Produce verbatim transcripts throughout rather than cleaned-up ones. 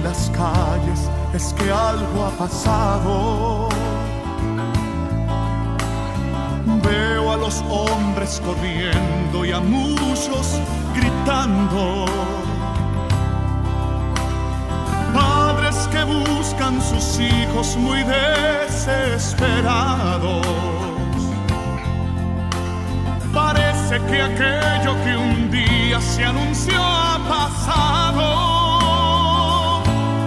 las calles es que algo ha pasado. Veo a los hombres corriendo y a muchos gritando. Padres que buscan sus hijos muy desesperados. Parece que aquello que un día se anunció ha pasado.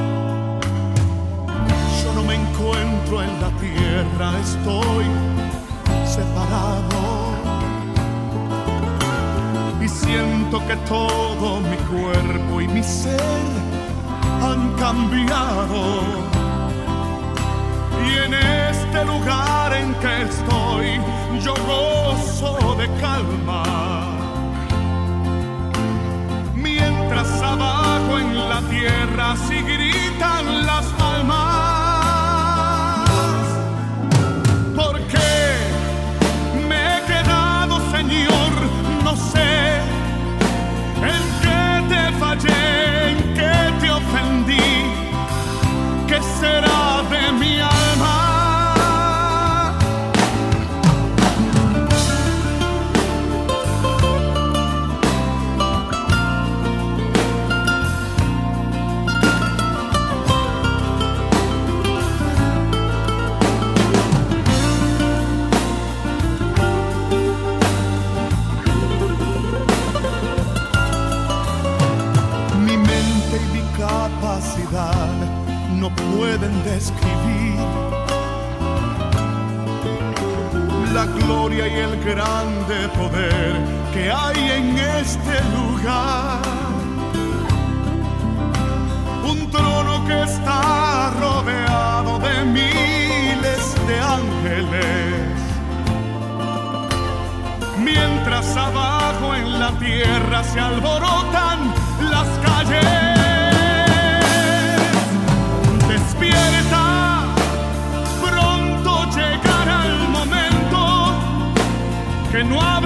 Yo no me encuentro en la tierra, estoy separado. Y siento que todo mi cuerpo y mi ser han cambiado. Y en este lugar en que estoy, yo gozo de calma. Mientras abajo en la tierra sí gritan las almas. ¿Por qué me he quedado, Señor? No sé en qué te fallé, en qué te ofendí. ¿Qué será de mi alma? Mi mente y mi capacidad no pueden describir la gloria y el grande poder que hay en este lugar. Un trono que está rodeado de miles de ángeles, mientras abajo en la tierra se alborotan las calles. Despierta, pronto llegará el momento que no habrá